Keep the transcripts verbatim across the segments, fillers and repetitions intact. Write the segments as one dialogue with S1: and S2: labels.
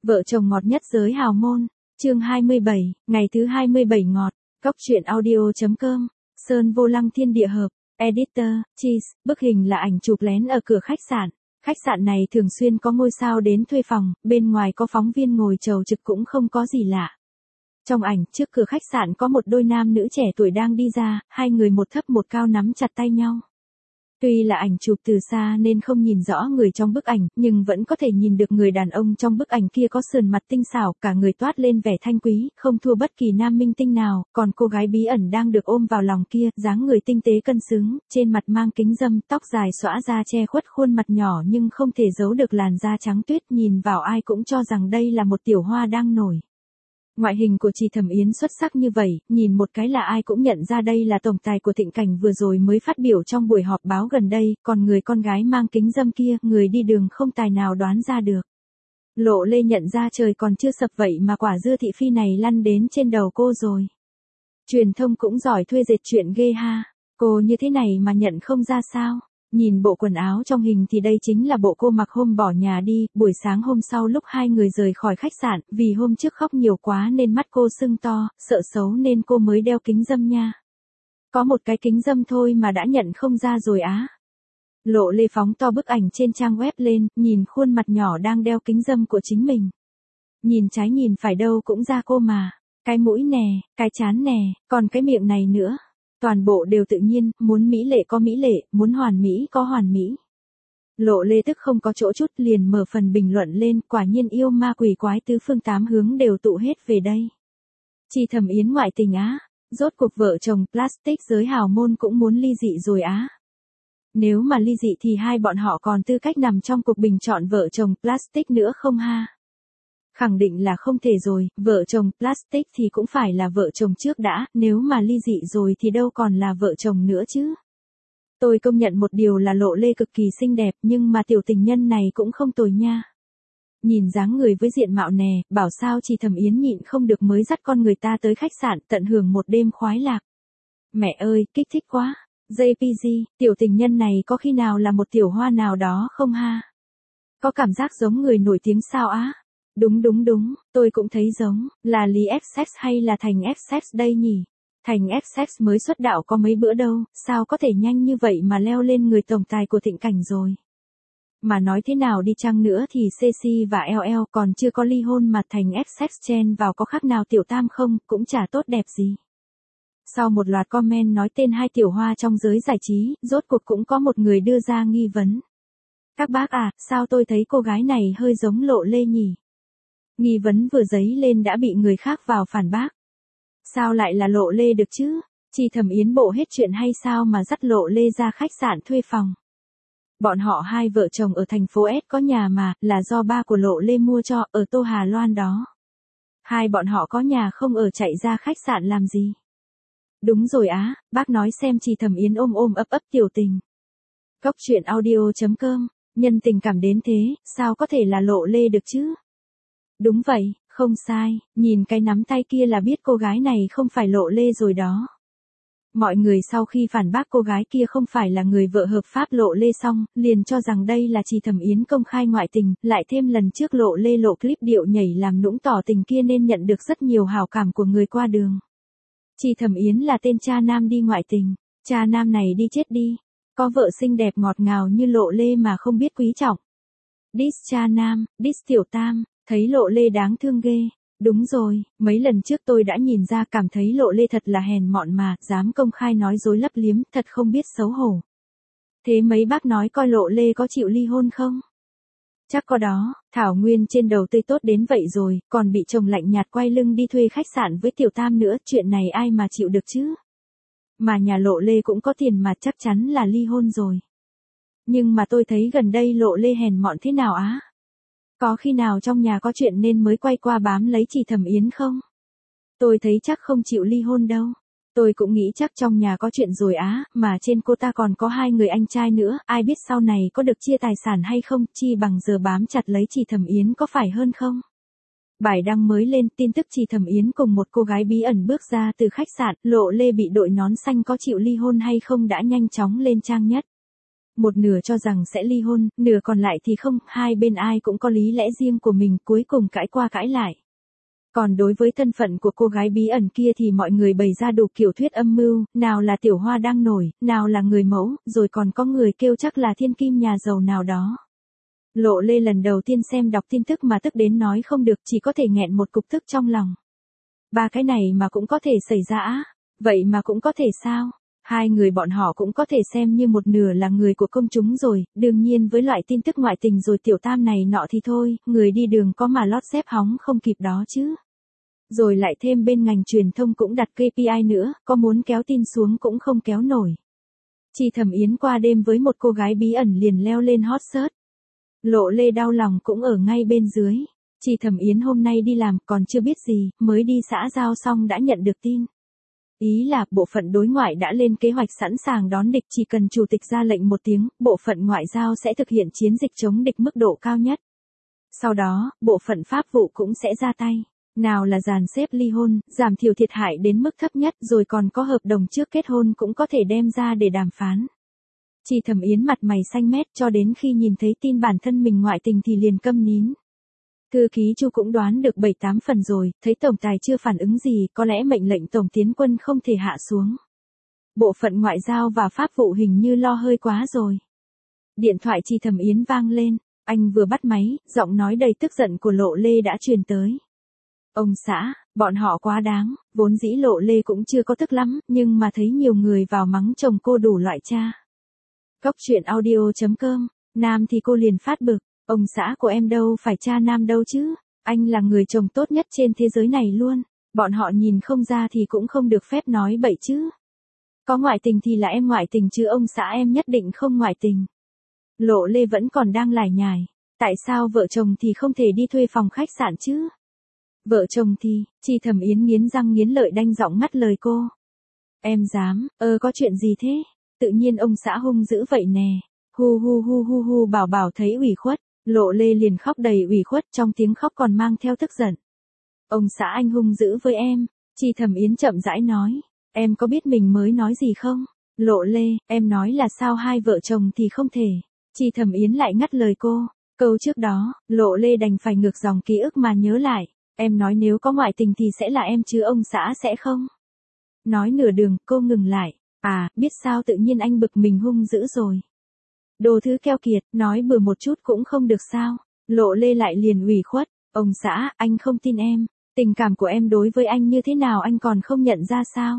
S1: Vợ chồng ngọt nhất giới hào môn, chương hai mươi bảy, ngày thứ hai mươi bảy ngọt, Cóc truyện audio chấm com, Sơn Vô Lăng Thiên Địa Hợp, Editor, Cheese, bức hình là ảnh chụp lén ở cửa khách sạn. Khách sạn này thường xuyên có ngôi sao đến thuê phòng, bên ngoài có phóng viên ngồi chầu trực cũng không có gì lạ. Trong ảnh, trước cửa khách sạn có một đôi nam nữ trẻ tuổi đang đi ra, hai người một thấp một cao nắm chặt tay nhau. Tuy là ảnh chụp từ xa nên không nhìn rõ người trong bức ảnh, nhưng vẫn có thể nhìn được người đàn ông trong bức ảnh kia có sườn mặt tinh xảo, cả người toát lên vẻ thanh quý, không thua bất kỳ nam minh tinh nào, còn cô gái bí ẩn đang được ôm vào lòng kia, dáng người tinh tế cân xứng, trên mặt mang kính râm, tóc dài xõa ra che khuất khuôn mặt nhỏ nhưng không thể giấu được làn da trắng tuyết, nhìn vào ai cũng cho rằng đây là một tiểu hoa đang nổi. Ngoại hình của chị Thẩm Yến xuất sắc như vậy, nhìn một cái là ai cũng nhận ra đây là tổng tài của Thịnh Cảnh vừa rồi mới phát biểu trong buổi họp báo gần đây, còn người con gái mang kính râm kia, người đi đường không tài nào đoán ra được. Lộ Lê nhận ra trời còn chưa sập vậy mà quả dưa thị phi này lăn đến trên đầu cô rồi. Truyền thông cũng giỏi thuê dệt chuyện ghê ha, cô như thế này mà nhận không ra sao? Nhìn bộ quần áo trong hình thì đây chính là bộ cô mặc hôm bỏ nhà đi, buổi sáng hôm sau lúc hai người rời khỏi khách sạn, vì hôm trước khóc nhiều quá nên mắt cô sưng to, sợ xấu nên cô mới đeo kính râm nha. Có một cái kính râm thôi mà đã nhận không ra rồi á. Lộ Lê phóng to bức ảnh trên trang web lên, nhìn khuôn mặt nhỏ đang đeo kính râm của chính mình. Nhìn trái nhìn phải đâu cũng ra cô mà. Cái mũi nè, cái trán nè, còn cái miệng này nữa. Toàn bộ đều tự nhiên, muốn mỹ lệ có mỹ lệ, muốn hoàn mỹ có hoàn mỹ. Lộ Lê tức không có chỗ chút liền mở phần bình luận lên, quả nhiên yêu ma quỷ quái tứ phương tám hướng đều tụ hết về đây. Chị Thẩm Yến ngoại tình á, rốt cuộc vợ chồng plastic giới hào môn cũng muốn ly dị rồi á. Nếu mà ly dị thì hai bọn họ còn tư cách nằm trong cuộc bình chọn vợ chồng plastic nữa không ha? Khẳng định là không thể rồi, vợ chồng plastic thì cũng phải là vợ chồng trước đã, nếu mà ly dị rồi thì đâu còn là vợ chồng nữa chứ. Tôi công nhận một điều là Lộ Lê cực kỳ xinh đẹp, nhưng mà tiểu tình nhân này cũng không tồi nha. Nhìn dáng người với diện mạo nè, bảo sao chị Thẩm Yến nhịn không được mới dắt con người ta tới khách sạn tận hưởng một đêm khoái lạc. Mẹ ơi, kích thích quá. gi pê giê, tiểu tình nhân này có khi nào là một tiểu hoa nào đó không ha? Có cảm giác giống người nổi tiếng sao á? Đúng đúng đúng, tôi cũng thấy giống, là Lý Essex hay là Thành Essex đây nhỉ? Thành Essex mới xuất đạo có mấy bữa đâu, sao có thể nhanh như vậy mà leo lên người tổng tài của Thịnh Cảnh rồi? Mà nói thế nào đi chăng nữa thì Ceci và lờ lờ còn chưa có ly hôn mà Thành Essex chen vào có khác nào tiểu tam không, cũng chả tốt đẹp gì. Sau một loạt comment nói tên hai tiểu hoa trong giới giải trí, rốt cuộc cũng có một người đưa ra nghi vấn. Các bác à, sao tôi thấy cô gái này hơi giống Lộ Lê nhỉ? Nghi vấn vừa dấy lên đã bị người khác vào phản bác. Sao lại là Lộ Lê được chứ? Chị Thẩm Yến bộ hết chuyện hay sao mà dắt Lộ Lê ra khách sạn thuê phòng? Bọn họ hai vợ chồng ở thành phố S có nhà mà, là do ba của Lộ Lê mua cho, ở Tô Hà Loan đó. Hai bọn họ có nhà không ở chạy ra khách sạn làm gì? Đúng rồi á, bác nói xem chị Thẩm Yến ôm ôm ấp ấp tiểu tình. Cóc truyện audio chấm com, nhân tình cảm đến thế, sao có thể là Lộ Lê được chứ? Đúng vậy, không sai, nhìn cái nắm tay kia là biết cô gái này không phải Lộ Lê rồi đó. Mọi người sau khi phản bác cô gái kia không phải là người vợ hợp pháp Lộ Lê xong, liền cho rằng đây là chị Thẩm Yến công khai ngoại tình, lại thêm lần trước Lộ Lê lộ clip điệu nhảy làm nũng tỏ tình kia nên nhận được rất nhiều hảo cảm của người qua đường. Chị Thẩm Yến là tên cha nam đi ngoại tình, cha nam này đi chết đi, có vợ xinh đẹp ngọt ngào như Lộ Lê mà không biết quý trọng. Diss cha nam, diss tiểu tam. Thấy Lộ Lê đáng thương ghê. Đúng rồi, mấy lần trước tôi đã nhìn ra cảm thấy Lộ Lê thật là hèn mọn mà, dám công khai nói dối lấp liếm, thật không biết xấu hổ. Thế mấy bác nói coi Lộ Lê có chịu ly hôn không? Chắc có đó, Thảo Nguyên trên đầu tươi tốt đến vậy rồi, còn bị chồng lạnh nhạt quay lưng đi thuê khách sạn với tiểu tam nữa, chuyện này ai mà chịu được chứ? Mà nhà Lộ Lê cũng có tiền mà chắc chắn là ly hôn rồi. Nhưng mà tôi thấy gần đây Lộ Lê hèn mọn thế nào á? Có khi nào trong nhà có chuyện nên mới quay qua bám lấy chị Thẩm Yến không? Tôi thấy chắc không chịu ly hôn đâu. Tôi cũng nghĩ chắc trong nhà có chuyện rồi á, mà trên cô ta còn có hai người anh trai nữa, ai biết sau này có được chia tài sản hay không, chi bằng giờ bám chặt lấy chị Thẩm Yến có phải hơn không? Bài đăng mới lên tin tức chị Thẩm Yến cùng một cô gái bí ẩn bước ra từ khách sạn, Lộ Lê bị đội nón xanh có chịu ly hôn hay không đã nhanh chóng lên trang nhất. Một nửa cho rằng sẽ ly hôn, nửa còn lại thì không, hai bên ai cũng có lý lẽ riêng của mình, cuối cùng cãi qua cãi lại. Còn đối với thân phận của cô gái bí ẩn kia thì mọi người bày ra đủ kiểu thuyết âm mưu, nào là tiểu hoa đang nổi, nào là người mẫu, rồi còn có người kêu chắc là thiên kim nhà giàu nào đó. Lộ Lê lần đầu tiên xem đọc tin tức mà tức đến nói không được, chỉ có thể nghẹn một cục tức trong lòng. Ba cái này mà cũng có thể xảy ra á, vậy mà cũng có thể sao? Hai người bọn họ cũng có thể xem như một nửa là người của công chúng rồi, đương nhiên với loại tin tức ngoại tình rồi tiểu tam này nọ thì thôi, người đi đường có mà lót xếp hóng không kịp đó chứ. Rồi lại thêm bên ngành truyền thông cũng đặt ca pê i nữa, có muốn kéo tin xuống cũng không kéo nổi. Chi Thẩm Yến qua đêm với một cô gái bí ẩn liền leo lên hot search. Lộ Lê đau lòng cũng ở ngay bên dưới. Chi Thẩm Yến hôm nay đi làm còn chưa biết gì, mới đi xã giao xong đã nhận được tin. Ý là bộ phận đối ngoại đã lên kế hoạch sẵn sàng đón địch, chỉ cần chủ tịch ra lệnh một tiếng, bộ phận ngoại giao sẽ thực hiện chiến dịch chống địch mức độ cao nhất. Sau đó, bộ phận pháp vụ cũng sẽ ra tay. Nào là dàn xếp ly hôn, giảm thiểu thiệt hại đến mức thấp nhất, rồi còn có hợp đồng trước kết hôn cũng có thể đem ra để đàm phán. Chi Thẩm Yến mặt mày xanh mét cho đến khi nhìn thấy tin bản thân mình ngoại tình thì liền câm nín. Thư ký Chu cũng đoán được bảy tám phần rồi, thấy tổng tài chưa phản ứng gì, có lẽ mệnh lệnh tổng tiến quân không thể hạ xuống. Bộ phận ngoại giao và pháp vụ hình như lo hơi quá rồi. Điện thoại Chi Thẩm Yến vang lên, anh vừa bắt máy, giọng nói đầy tức giận của Lộ Lê đã truyền tới. Ông xã, bọn họ quá đáng, vốn dĩ Lộ Lê cũng chưa có tức lắm, nhưng mà thấy nhiều người vào mắng chồng cô đủ loại cha. Cóc truyện audio chấm com, nam thì cô liền phát bực, ông xã của em đâu phải cha nam đâu chứ, anh là người chồng tốt nhất trên thế giới này luôn, bọn họ nhìn không ra thì cũng không được phép nói bậy chứ. Có ngoại tình thì là em ngoại tình chứ ông xã em nhất định không ngoại tình. Lộ Lê vẫn còn đang lải nhải, tại sao vợ chồng thì không thể đi thuê phòng khách sạn chứ? Vợ chồng thì, Chi Thẩm Yến nghiến răng nghiến lợi đanh giọng ngắt lời cô. Em dám, ơ có chuyện gì thế? Tự nhiên ông xã hung dữ vậy nè. Hu hu hu hu hu bảo bảo thấy ủy khuất, Lộ Lê liền khóc đầy ủy khuất, trong tiếng khóc còn mang theo tức giận. Ông xã anh hung dữ với em, Chi Thẩm Yến chậm rãi nói. Em có biết mình mới nói gì không? Lộ Lê, em nói là sao hai vợ chồng thì không thể. Chi Thẩm Yến lại ngắt lời cô. Câu trước đó, Lộ Lê đành phải ngược dòng ký ức mà nhớ lại. Em nói nếu có ngoại tình thì sẽ là em chứ ông xã sẽ không. Nói nửa đường, cô ngừng lại. À, biết sao tự nhiên anh bực mình hung dữ rồi. Đồ thứ keo kiệt, nói bừa một chút cũng không được sao. Lộ Lê lại liền ủy khuất. Ông xã, anh không tin em. Tình cảm của em đối với anh như thế nào anh còn không nhận ra sao?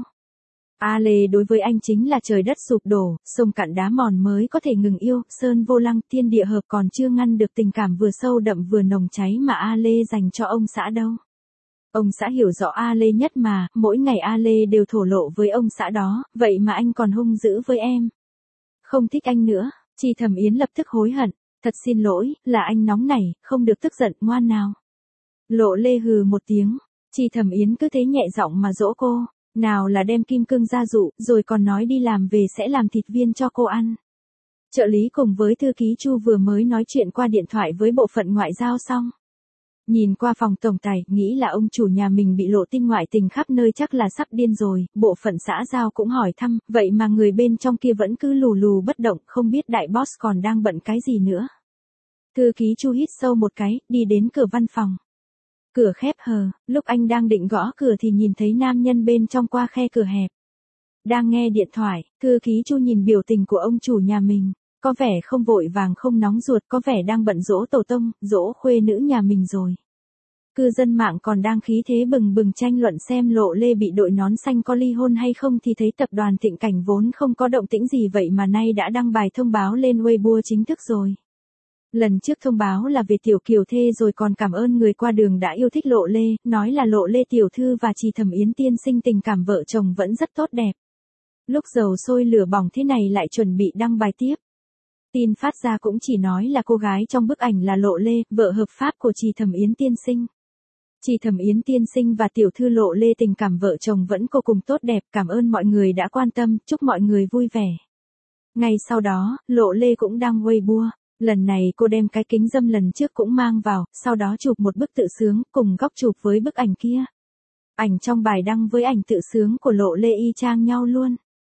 S1: A Lê đối với anh chính là trời đất sụp đổ, sông cạn đá mòn mới có thể ngừng yêu, sơn vô lăng, thiên địa hợp còn chưa ngăn được tình cảm vừa sâu đậm vừa nồng cháy mà A Lê dành cho ông xã đâu. Ông xã hiểu rõ A Lê nhất mà, mỗi ngày A Lê đều thổ lộ với ông xã đó, vậy mà anh còn hung dữ với em. Không thích anh nữa, Chi Thẩm Yến lập tức hối hận, thật xin lỗi, là anh nóng nảy, không được tức giận, ngoan nào. Lộ Lê hừ một tiếng, Chi Thẩm Yến cứ thế nhẹ giọng mà dỗ cô. Nào là đem kim cương gia dụ, rồi còn nói đi làm về sẽ làm thịt viên cho cô ăn. Trợ lý cùng với thư ký Chu vừa mới nói chuyện qua điện thoại với bộ phận ngoại giao xong. Nhìn qua phòng tổng tài, nghĩ là ông chủ nhà mình bị lộ tin ngoại tình khắp nơi chắc là sắp điên rồi, bộ phận xã giao cũng hỏi thăm, vậy mà người bên trong kia vẫn cứ lù lù bất động, không biết đại boss còn đang bận cái gì nữa. Thư ký Chu hít sâu một cái, đi đến cửa văn phòng. Cửa khép hờ, lúc anh đang định gõ cửa thì nhìn thấy nam nhân bên trong qua khe cửa hẹp. Đang nghe điện thoại, thư ký Chu nhìn biểu tình của ông chủ nhà mình, có vẻ không vội vàng không nóng ruột, có vẻ đang bận dỗ tổ tông, dỗ khuê nữ nhà mình rồi. Cư dân mạng còn đang khí thế bừng bừng tranh luận xem Lộ Lê bị đội nón xanh có ly hôn hay không thì thấy tập đoàn Thịnh Cảnh vốn không có động tĩnh gì vậy mà nay đã đăng bài thông báo lên Weibo chính thức rồi. Lần trước thông báo là về Tiểu Kiều Thê rồi còn cảm ơn người qua đường đã yêu thích Lộ Lê, nói là Lộ Lê tiểu thư và Chi Thẩm Yến tiên sinh tình cảm vợ chồng vẫn rất tốt đẹp. Lúc dầu sôi lửa bỏng thế này lại chuẩn bị đăng bài tiếp. Tin phát ra cũng chỉ nói là cô gái trong bức ảnh là Lộ Lê, vợ hợp pháp của Chi Thẩm Yến tiên sinh. Chi Thẩm Yến tiên sinh và tiểu thư Lộ Lê tình cảm vợ chồng vẫn vô cùng tốt đẹp, cảm ơn mọi người đã quan tâm, chúc mọi người vui vẻ. Ngay sau đó, Lộ Lê cũng đăng Weibo. Lần này cô đem cái kính râm lần trước cũng mang vào, sau đó chụp một bức tự sướng cùng góc chụp với bức ảnh kia. Ảnh trong bài đăng với ảnh tự sướng của Lộ Lê y chang nhau luôn.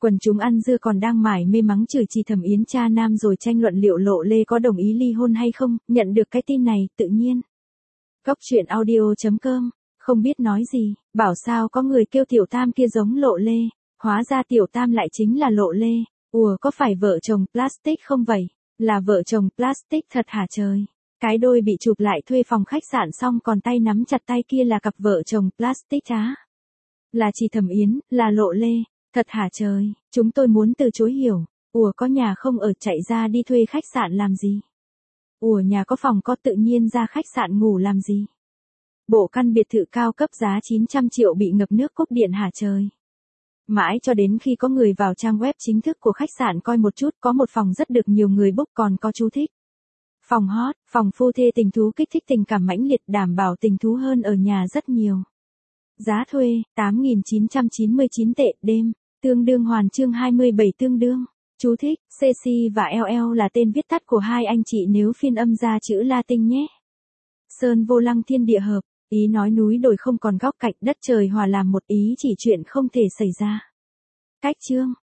S1: Quần chúng ăn dưa còn đang mải mê mắng chửi Trì Thẩm Yến cha nam rồi tranh luận liệu Lộ Lê có đồng ý ly hôn hay không, nhận được cái tin này, tự nhiên. Cốc truyện audio.com, không biết nói gì, bảo sao có người kêu Tiểu Tam kia giống Lộ Lê, hóa ra Tiểu Tam lại chính là Lộ Lê, ùa có phải vợ chồng plastic không vậy, là vợ chồng plastic thật hả trời. Cái đôi bị chụp lại thuê phòng khách sạn xong còn tay nắm chặt tay kia là cặp vợ chồng plastic á. Là Trì Thẩm Yến, là Lộ Lê, thật hả trời, chúng tôi muốn từ chối hiểu, ủa có nhà không ở chạy ra đi thuê khách sạn làm gì? Ủa nhà có phòng có tự nhiên ra khách sạn ngủ làm gì? Bộ căn biệt thự cao cấp giá chín trăm triệu bị ngập nước cúp điện hả trời? Mãi cho đến khi có người vào trang web chính thức của khách sạn coi một chút có một phòng rất được nhiều người book còn có chú thích. Phòng hot, phòng phu thê tình thú kích thích tình cảm mãnh liệt đảm bảo tình thú hơn ở nhà rất nhiều. Giá thuê, tám nghìn chín trăm chín mươi chín tệ đêm, tương đương hoàn chương hai mươi bảy tương đương. Chú thích, xê xê và lờ lờ là tên viết tắt của hai anh chị nếu phiên âm ra chữ Latin nhé. Sơn vô lăng thiên địa hợp, ý nói núi đồi không còn góc cạnh đất trời hòa làm một ý chỉ chuyện không thể xảy ra. Cách chương.